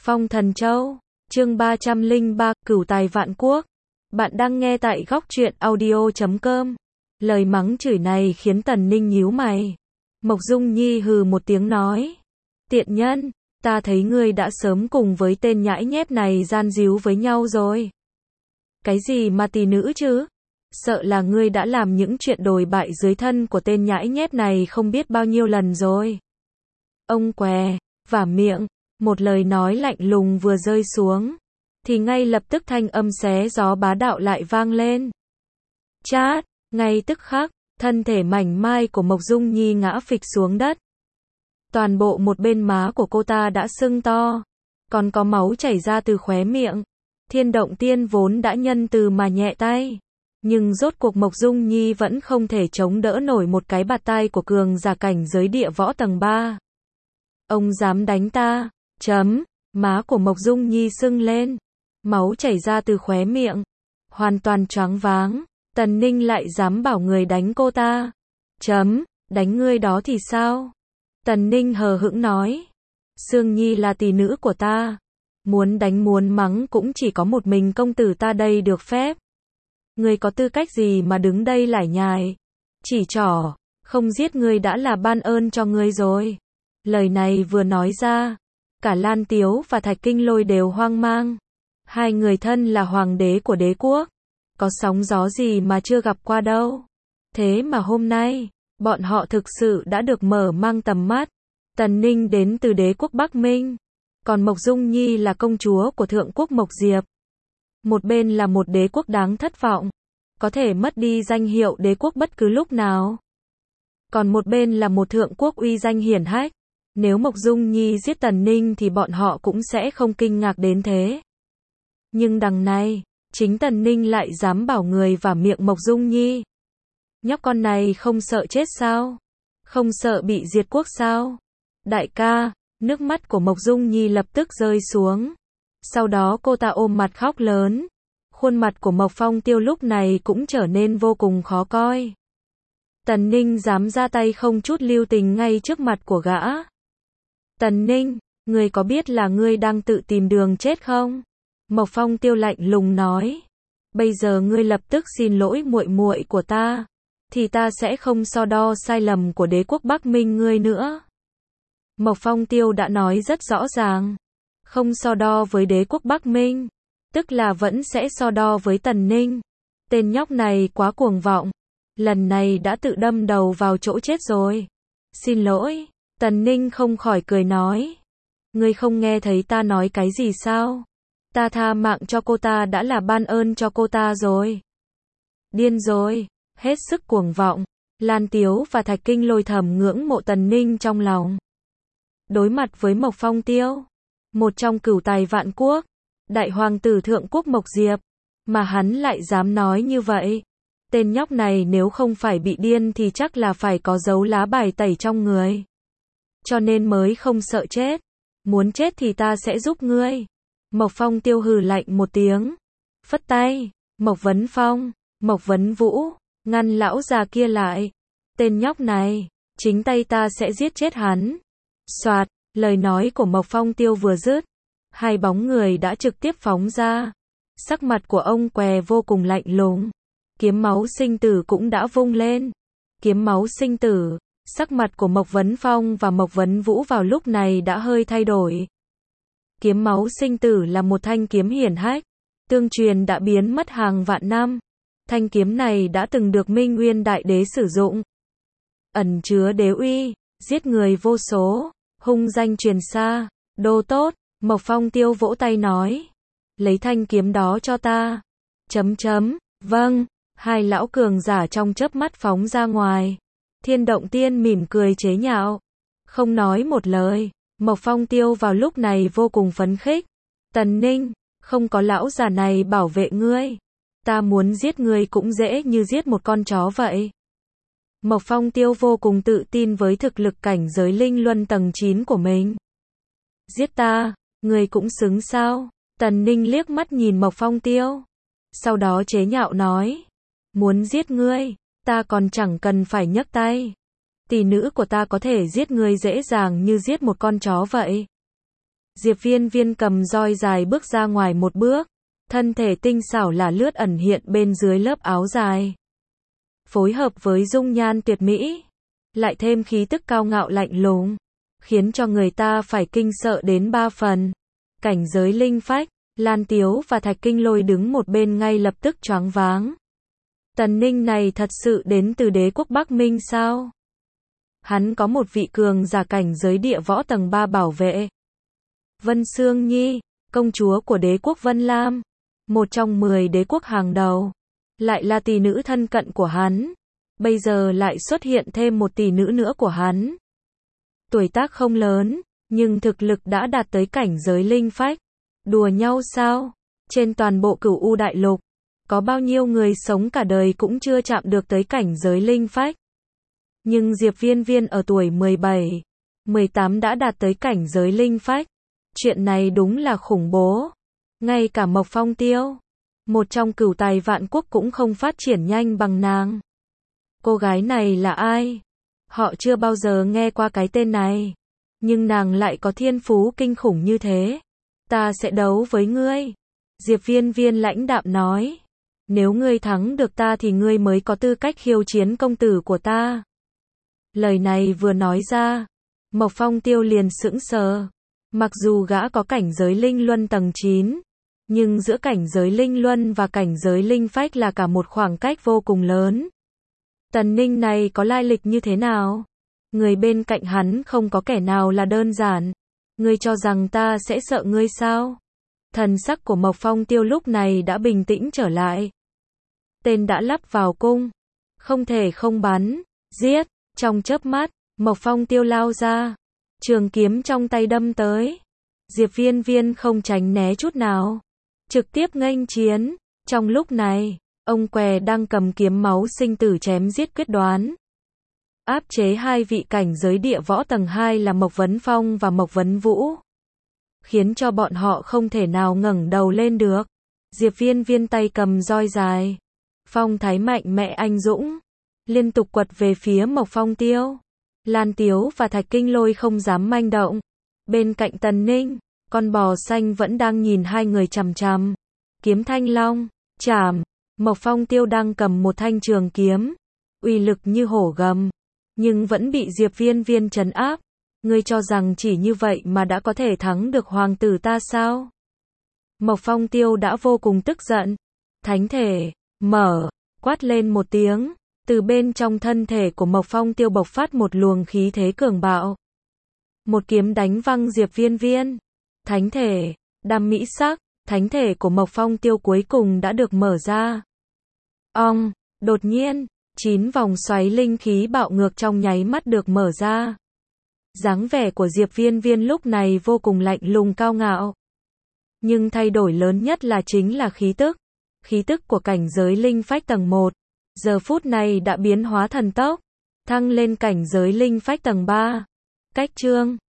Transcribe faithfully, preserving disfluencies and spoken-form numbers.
Phong Thần Châu, chương ba trăm lẻ ba, Cửu Tài Vạn Quốc. Bạn đang nghe tại góc truyện audio chấm com. Lời mắng chửi này khiến Tần Ninh nhíu mày. Mộc Dung Nhi hừ một tiếng nói. Tiện nhân, ta thấy ngươi đã sớm cùng với tên nhãi nhép này gian díu với nhau rồi. Cái gì mà tỷ nữ chứ? Sợ là ngươi đã làm những chuyện đồi bại dưới thân của tên nhãi nhép này không biết bao nhiêu lần rồi. Ông què, vả miệng, một lời nói lạnh lùng vừa rơi xuống, thì ngay lập tức thanh âm xé gió bá đạo lại vang lên. Chát, ngay tức khắc, thân thể mảnh mai của Mộc Dung Nhi ngã phịch xuống đất. Toàn bộ một bên má của cô ta đã sưng to, còn có máu chảy ra từ khóe miệng. Thiên Động Tiên vốn đã nhân từ mà nhẹ tay, nhưng rốt cuộc Mộc Dung Nhi vẫn không thể chống đỡ nổi một cái bạt tai của cường giả cảnh giới địa võ tầng ba. Ông dám đánh ta? Chấm, má của Mộc Dung Nhi sưng lên, máu chảy ra từ khóe miệng, hoàn toàn choáng váng. Tần Ninh lại dám bảo người đánh cô ta? Chấm, đánh ngươi đó thì sao? Tần Ninh hờ hững nói. Sương Nhi là tỷ nữ của ta, muốn đánh muốn mắng cũng chỉ có một mình công tử ta đây được phép. Ngươi có tư cách gì mà đứng đây lải nhải? Chỉ trỏ, không giết ngươi đã là ban ơn cho ngươi rồi. Lời này vừa nói ra, cả Lan Tiếu và Thạch Kinh Lôi đều hoang mang. Hai người thân là hoàng đế của đế quốc, có sóng gió gì mà chưa gặp qua đâu. Thế mà hôm nay, bọn họ thực sự đã được mở mang tầm mắt. Tần Ninh đến từ đế quốc Bắc Minh, còn Mộc Dung Nhi là công chúa của thượng quốc Mộc Diệp. Một bên là một đế quốc đáng thất vọng, có thể mất đi danh hiệu đế quốc bất cứ lúc nào. Còn một bên là một thượng quốc uy danh hiển hách. Nếu Mộc Dung Nhi giết Tần Ninh thì bọn họ cũng sẽ không kinh ngạc đến thế. Nhưng đằng này, chính Tần Ninh lại dám bảo người vả miệng Mộc Dung Nhi. Nhóc con này không sợ chết sao? Không sợ bị diệt quốc sao? Đại ca, nước mắt của Mộc Dung Nhi lập tức rơi xuống. Sau đó cô ta ôm mặt khóc lớn. Khuôn mặt của Mộc Phong Tiêu lúc này cũng trở nên vô cùng khó coi. Tần Ninh dám ra tay không chút lưu tình ngay trước mặt của gã. Tần Ninh, ngươi có biết là ngươi đang tự tìm đường chết không? Mộc Phong Tiêu lạnh lùng nói. Bây giờ ngươi lập tức xin lỗi muội muội của ta, thì ta sẽ không so đo sai lầm của đế quốc Bắc Minh ngươi nữa. Mộc Phong Tiêu đã nói rất rõ ràng, không so đo với đế quốc Bắc Minh, tức là vẫn sẽ so đo với Tần Ninh. Tên nhóc này quá cuồng vọng, lần này đã tự đâm đầu vào chỗ chết rồi. Xin lỗi. Tần Ninh không khỏi cười nói. Ngươi không nghe thấy ta nói cái gì sao? Ta tha mạng cho cô ta đã là ban ơn cho cô ta rồi. Điên rồi, hết sức cuồng vọng. Lan Tiếu và Thạch Kinh Lôi thầm ngưỡng mộ Tần Ninh trong lòng. Đối mặt với Mộc Phong Tiêu, một trong cửu tài vạn quốc, đại hoàng tử thượng quốc Mộc Diệp, mà hắn lại dám nói như vậy. Tên nhóc này nếu không phải bị điên thì chắc là phải có dấu lá bài tẩy trong người. Cho nên mới không sợ chết. Muốn chết thì ta sẽ giúp ngươi. Mộc Phong Tiêu hừ lạnh một tiếng, phất tay. Mộc Vấn Phong, Mộc Vấn Vũ, ngăn lão già kia lại. Tên nhóc này, chính tay ta sẽ giết chết hắn. Soạt, lời nói của Mộc Phong Tiêu vừa dứt, hai bóng người đã trực tiếp phóng ra. Sắc mặt của ông què vô cùng lạnh lùng. Kiếm máu sinh tử cũng đã vung lên. Kiếm máu sinh tử. Sắc mặt của Mộc Vấn Phong và Mộc Vấn Vũ vào lúc này đã hơi thay đổi. Kiếm máu sinh tử là một thanh kiếm hiển hách, tương truyền đã biến mất hàng vạn năm. Thanh kiếm này đã từng được Minh Nguyên Đại Đế sử dụng. Ẩn chứa đế uy, giết người vô số, hung danh truyền xa. Đồ tốt, Mộc Phong Tiêu vỗ tay nói. Lấy thanh kiếm đó cho ta. Chấm chấm, vâng, hai lão cường giả trong chớp mắt phóng ra ngoài. Thiên Động Tiên mỉm cười chế nhạo, không nói một lời. Mộc Phong Tiêu vào lúc này vô cùng phấn khích. Tần Ninh, không có lão già này bảo vệ ngươi, ta muốn giết ngươi cũng dễ như giết một con chó vậy. Mộc Phong Tiêu vô cùng tự tin với thực lực cảnh giới linh luân tầng chín của mình. Giết ta, ngươi cũng xứng sao? Tần Ninh liếc mắt nhìn Mộc Phong Tiêu, sau đó chế nhạo nói. Muốn giết ngươi, ta còn chẳng cần phải nhấc tay. Tỷ nữ của ta có thể giết ngươi dễ dàng như giết một con chó vậy. Diệp Viên Viên cầm roi dài bước ra ngoài một bước, thân thể tinh xảo là lướt ẩn hiện bên dưới lớp áo dài. Phối hợp với dung nhan tuyệt mỹ, lại thêm khí tức cao ngạo lạnh lùng, khiến cho người ta phải kinh sợ đến ba phần. Cảnh giới linh phách, Lan Tiếu và Thạch Kinh Lôi đứng một bên ngay lập tức choáng váng. Tần Ninh này thật sự đến từ đế quốc Bắc Minh sao? Hắn có một vị cường giả cảnh giới địa võ tầng ba bảo vệ. Vân Sương Nhi, công chúa của đế quốc Vân Lam, một trong mười đế quốc hàng đầu, lại là tỷ nữ thân cận của hắn. Bây giờ lại xuất hiện thêm một tỷ nữ nữa của hắn. Tuổi tác không lớn, nhưng thực lực đã đạt tới cảnh giới linh phách. Đùa nhau sao? Trên toàn bộ Cửu U đại lục, có bao nhiêu người sống cả đời cũng chưa chạm được tới cảnh giới linh phách. Nhưng Diệp Viên Viên ở tuổi mười bảy, mười tám đã đạt tới cảnh giới linh phách. Chuyện này đúng là khủng bố. Ngay cả Mộc Phong Tiêu, một trong cửu tài vạn quốc cũng không phát triển nhanh bằng nàng. Cô gái này là ai? Họ chưa bao giờ nghe qua cái tên này. Nhưng nàng lại có thiên phú kinh khủng như thế. Ta sẽ đấu với ngươi. Diệp Viên Viên lãnh đạm nói. Nếu ngươi thắng được ta thì ngươi mới có tư cách khiêu chiến công tử của ta. Lời này vừa nói ra, Mộc Phong Tiêu liền sững sờ. Mặc dù gã có cảnh giới linh luân tầng chín, nhưng giữa cảnh giới linh luân và cảnh giới linh phách là cả một khoảng cách vô cùng lớn. Tần Ninh này có lai lịch như thế nào? Người bên cạnh hắn không có kẻ nào là đơn giản. Ngươi cho rằng ta sẽ sợ ngươi sao? Thần sắc của Mộc Phong Tiêu lúc này đã bình tĩnh trở lại. Tên đã lắp vào cung, không thể không bắn, giết. Trong chớp mắt, Mộc Phong Tiêu lao ra, trường kiếm trong tay đâm tới. Diệp Viên Viên không tránh né chút nào, trực tiếp nghênh chiến. Trong lúc này, ông què đang cầm kiếm máu sinh tử chém giết quyết đoán. Áp chế hai vị cảnh giới địa võ tầng hai là Mộc Vấn Phong và Mộc Vấn Vũ, khiến cho bọn họ không thể nào ngẩng đầu lên được. Diệp Viên Viên tay cầm roi dài, phong thái mạnh mẽ anh dũng, liên tục quật về phía Mộc Phong Tiêu. Lan Tiếu và Thạch Kinh Lôi không dám manh động. Bên cạnh Tần Ninh, con bò xanh vẫn đang nhìn hai người chằm chằm. Kiếm Thanh Long, chảm. Mộc Phong Tiêu đang cầm một thanh trường kiếm, uy lực như hổ gầm, nhưng vẫn bị Diệp Viên Viên trấn áp. Ngươi cho rằng chỉ như vậy mà đã có thể thắng được hoàng tử ta sao? Mộc Phong Tiêu đã vô cùng tức giận. Thánh thể, mở, quát lên một tiếng. Từ bên trong thân thể của Mộc Phong Tiêu bộc phát một luồng khí thế cường bạo. Một kiếm đánh văng Diệp Viên Viên. Thánh thể, đam mỹ sắc, thánh thể của Mộc Phong Tiêu cuối cùng đã được mở ra. Ong, đột nhiên, chín vòng xoáy linh khí bạo ngược trong nháy mắt được mở ra. Dáng vẻ của Diệp Viên Viên lúc này vô cùng lạnh lùng cao ngạo. Nhưng thay đổi lớn nhất là chính là khí tức. Khí tức của cảnh giới linh phách tầng một. Giờ phút này đã biến hóa thần tốc, thăng lên cảnh giới linh phách tầng ba. Cách chương